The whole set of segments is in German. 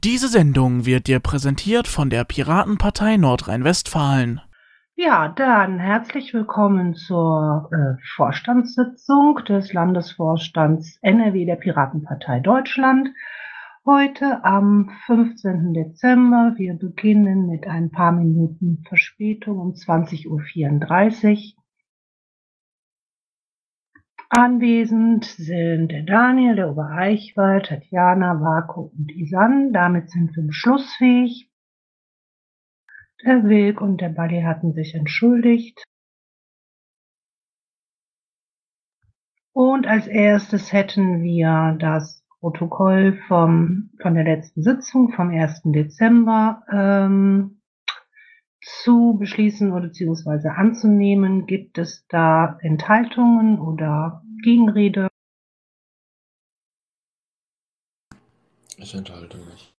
Diese Sendung wird dir präsentiert von der Piratenpartei Nordrhein-Westfalen. Ja, dann herzlich willkommen zur Vorstandssitzung des Landesvorstands NRW der Piratenpartei Deutschland. Heute am 15. Dezember. Wir beginnen mit ein paar Minuten Verspätung um 20:34 Uhr. Anwesend sind der Daniel, der Obereichwald, Tatjana, Vako und Isan. Damit sind wir beschlussfähig. Der Wilk und der Buddy hatten sich entschuldigt. Und als erstes hätten wir das Protokoll von der letzten Sitzung vom 1. Dezember zu beschließen oder beziehungsweise anzunehmen. Gibt es da Enthaltungen oder Gegenrede? Ich enthalte mich.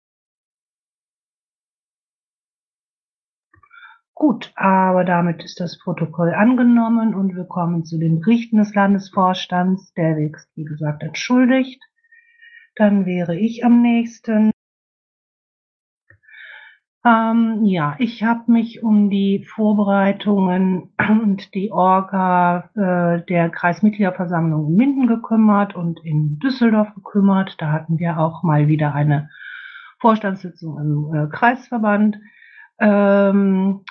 Gut, aber damit ist das Protokoll angenommen und wir kommen zu den Berichten des Landesvorstands. Der ist, wie gesagt, entschuldigt. Dann wäre ich am nächsten. Ja, ich habe mich um die Vorbereitungen und die Orga der Kreismitgliederversammlung in Minden gekümmert und in Düsseldorf gekümmert. Da hatten wir auch mal wieder eine Vorstandssitzung im Kreisverband. Dann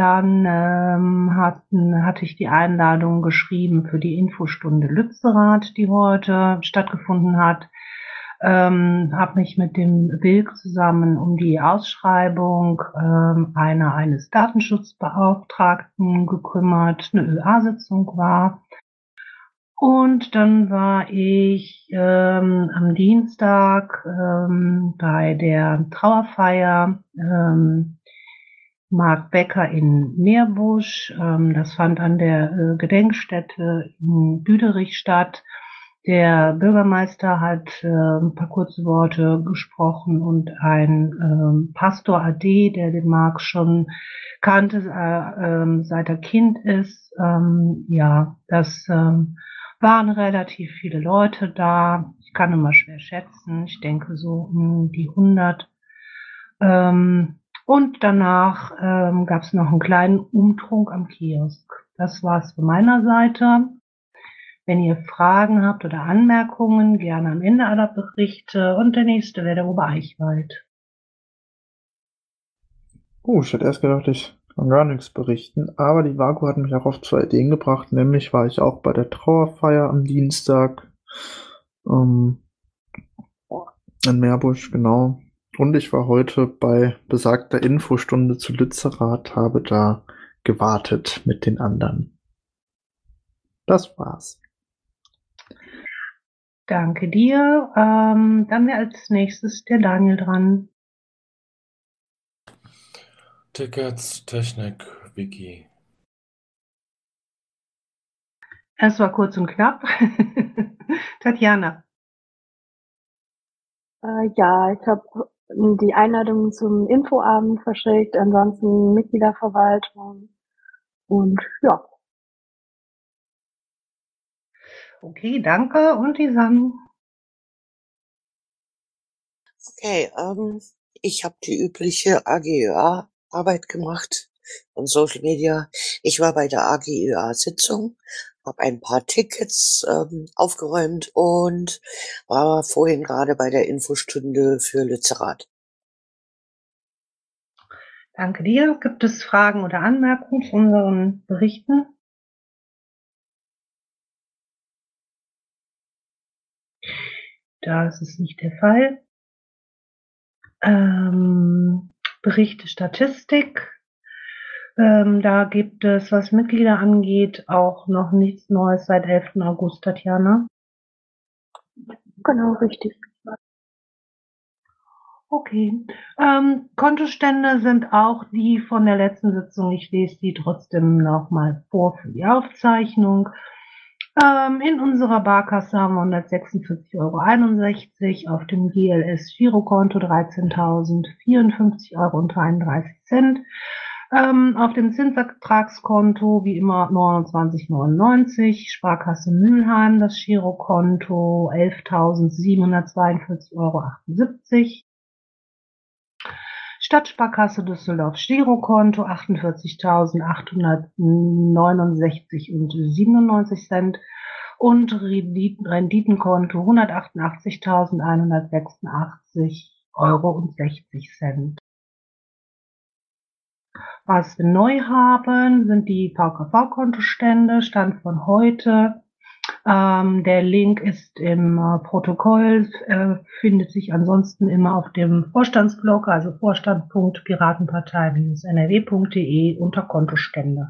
hatte ich die Einladung geschrieben für die Infostunde Lützerath, die heute stattgefunden hat. Habe mich mit dem Wilk zusammen um die Ausschreibung eines Datenschutzbeauftragten gekümmert. Eine ÖA-Sitzung war. Und dann war ich am Dienstag bei der Trauerfeier Marc Becker in Meerbusch. Das fand an der Gedenkstätte in Düderich statt. Der Bürgermeister hat ein paar kurze Worte gesprochen und ein Pastor AD, der den Marc schon kannte, seit er Kind ist. Ja, das waren relativ viele Leute da. Ich kann immer schwer schätzen. Ich denke so um die 100. Und danach gab es noch einen kleinen Umtrunk am Kiosk. Das war's von meiner Seite. Wenn ihr Fragen habt oder Anmerkungen, gerne am Ende aller Berichte. Und der nächste wäre der Obereichwald. Ich hätte erst gedacht, ich kann gar nichts berichten, aber die Vaku hat mich auch auf 2 Ideen gebracht. Nämlich war ich auch bei der Trauerfeier am Dienstag in Meerbusch, genau. Und ich war heute bei besagter Infostunde zu Lützerath, habe da gewartet mit den anderen. Das war's. Danke dir. Dann wäre als nächstes der Daniel dran. Tickets, Technik, Wiki. Es war kurz und knapp. Tatjana. Ja, ich habe die Einladung zum Infoabend verschickt, ansonsten Mitgliederverwaltung und ja. Okay, danke. Und Isan? Okay, ich habe die übliche AGÖA-Arbeit gemacht und Social Media. Ich war bei der AGÖA-Sitzung, habe ein paar Tickets aufgeräumt und war vorhin gerade bei der Infostunde für Lützerath. Danke dir. Gibt es Fragen oder Anmerkungen zu unseren Berichten? Das ist nicht der Fall. Berichte Statistik. Da gibt es, was Mitglieder angeht, auch noch nichts Neues seit 11. August, Tatjana. Genau, richtig. Okay. Kontostände sind auch die von der letzten Sitzung. Ich lese die trotzdem nochmal vor für die Aufzeichnung. In unserer Barkasse haben wir 146,61 Euro, auf dem GLS-Girokonto 13.054,33 Euro. Auf dem Zinsertragskonto wie immer 29,99 €, Sparkasse Mülheim das Girokonto 11.742,78 Euro. Stadtsparkasse Düsseldorf Girokonto 48.869,97 und Renditenkonto 188.186,60 € Was wir neu haben, sind die VKV-Kontostände, Stand von heute. Der Link ist im Protokoll, findet sich ansonsten immer auf dem Vorstandsblog, also vorstand.piratenpartei-nrw.de unter Kontostände.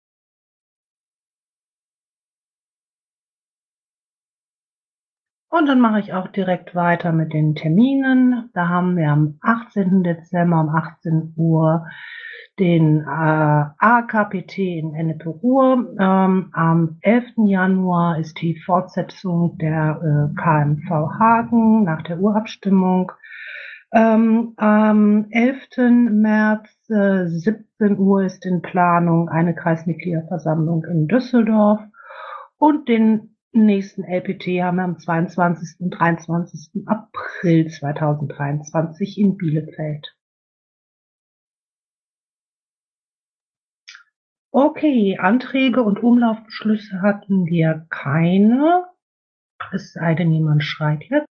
Und dann mache ich auch direkt weiter mit den Terminen. Da haben wir am 18. Dezember um 18 Uhr den AKPT in Ennepe-Ruhr. Am 11. Januar ist die Fortsetzung der KMV Hagen nach der Urabstimmung. Am 11. März 17 Uhr ist in Planung eine Kreismitgliederversammlung in Düsseldorf und den nächsten LPT haben wir am 22. und 23. April 2023 in Bielefeld. Okay, Anträge und Umlaufbeschlüsse hatten wir keine. Es sei denn, jemand schreit jetzt.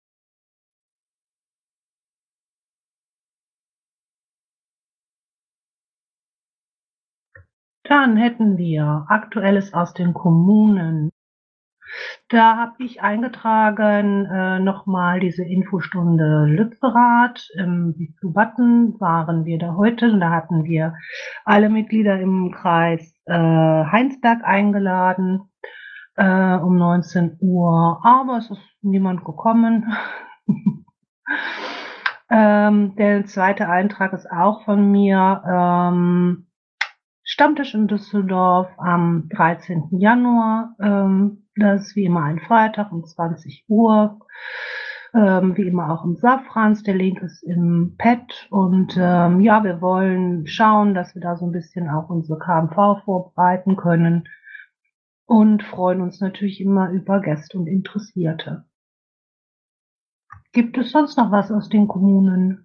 Dann hätten wir Aktuelles aus den Kommunen. Da habe ich eingetragen nochmal diese Infostunde Lützerath. Wie zu Button waren wir da heute. Da hatten wir alle Mitglieder im Kreis Heinsberg eingeladen um 19 Uhr, aber es ist niemand gekommen. Der zweite Eintrag ist auch von mir. Stammtisch in Düsseldorf am 13. Januar. Das ist wie immer ein Freitag um 20 Uhr. Wie immer auch im Safrans. Der Link ist im Pad. Und ja, wir wollen schauen, dass wir da so ein bisschen auch unsere KMV vorbereiten können. Und freuen uns natürlich immer über Gäste und Interessierte. Gibt es sonst noch was aus den Kommunen?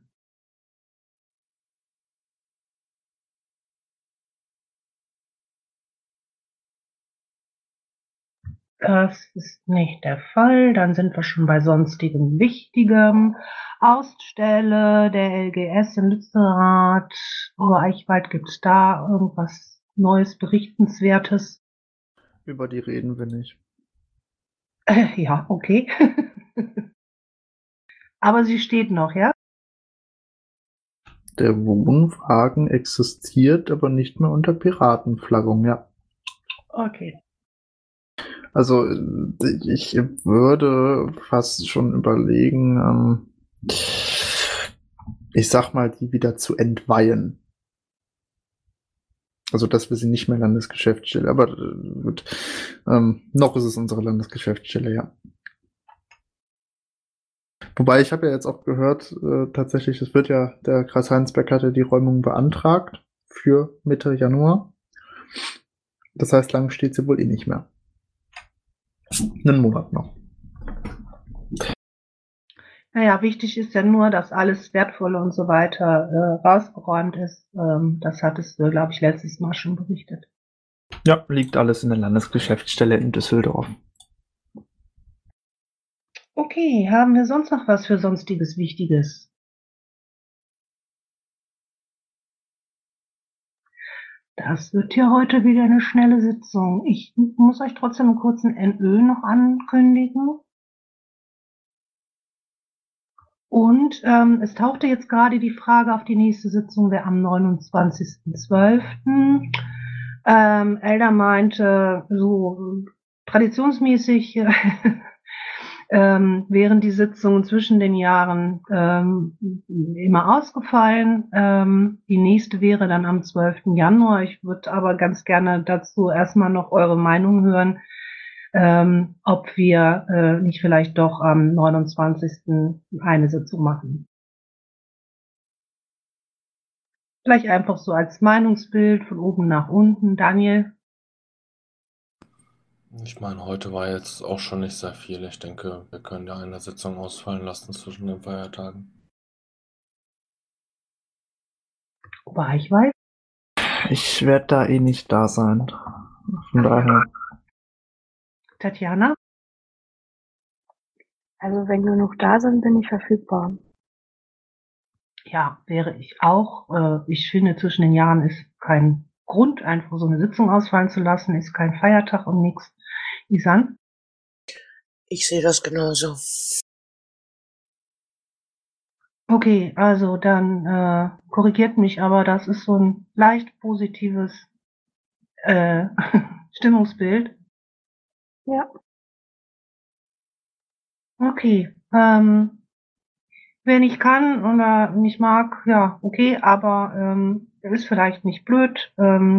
Das ist nicht der Fall. Dann sind wir schon bei sonstigem Wichtigem. Ausstelle der LGS in Lützerath. Eichwald, gibt es da irgendwas Neues, Berichtenswertes? Über die reden wir nicht. Ja, okay. Aber sie steht noch, ja? Der Wohnwagen existiert, aber nicht mehr unter Piratenflaggung, ja. Okay. Also ich würde fast schon überlegen, ich sag mal, die wieder zu entweihen. Also dass wir sie nicht mehr Landesgeschäftsstelle, aber gut. Noch ist es unsere Landesgeschäftsstelle, ja. Wobei ich habe ja jetzt auch gehört, tatsächlich, es wird ja, der Kreis Heinsberg hatte die Räumung beantragt für Mitte Januar. Das heißt, lang steht sie wohl eh nicht mehr. Einen Monat noch. Naja, wichtig ist ja nur, dass alles Wertvolle und so weiter rausgeräumt ist. Das hattest du, glaube ich, letztes Mal schon berichtet. Ja, liegt alles in der Landesgeschäftsstelle in Düsseldorf. Okay, haben wir sonst noch was für sonstiges Wichtiges? Das wird ja heute wieder eine schnelle Sitzung. Ich muss euch trotzdem einen kurzen NÖ noch ankündigen. Und es tauchte jetzt gerade die Frage auf die nächste Sitzung, wäre am 29.12. Elder meinte, so traditionsmäßig wären die Sitzungen zwischen den Jahren immer ausgefallen. Die nächste wäre dann am 12. Januar. Ich würde aber ganz gerne dazu erstmal noch eure Meinung hören, ob wir nicht vielleicht doch am 29. eine Sitzung machen. Vielleicht einfach so als Meinungsbild von oben nach unten. Daniel? Ich meine, heute war jetzt auch schon nicht sehr viel. Ich denke, wir können ja eine Sitzung ausfallen lassen zwischen den Feiertagen. Wobei ich weiß, Ich werde da eh nicht da sein. Von daher. Tatjana, Also wenn genug da sind, bin ich verfügbar. ja, wäre ich auch. Ich finde, zwischen den Jahren ist kein Grund, einfach so eine Sitzung ausfallen zu lassen, ist kein Feiertag und nichts. Isan? Ich sehe das genauso. Okay, also dann korrigiert mich, aber das ist so ein leicht positives Stimmungsbild. Ja, Okay, wenn ich kann oder nicht mag, ja, okay, aber ist vielleicht nicht blöd,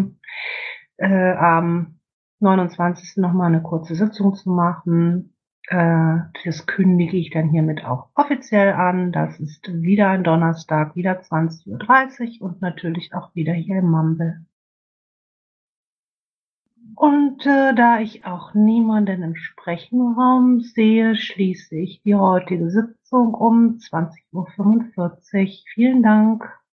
am 29. nochmal eine kurze Sitzung zu machen. Das kündige ich dann hiermit auch offiziell an. Das ist wieder ein Donnerstag, wieder 20:30 Uhr und natürlich auch wieder hier im Mumble. Und da ich auch niemanden im Sprechenraum sehe, schließe ich die heutige Sitzung um 20:45 Uhr. Vielen Dank.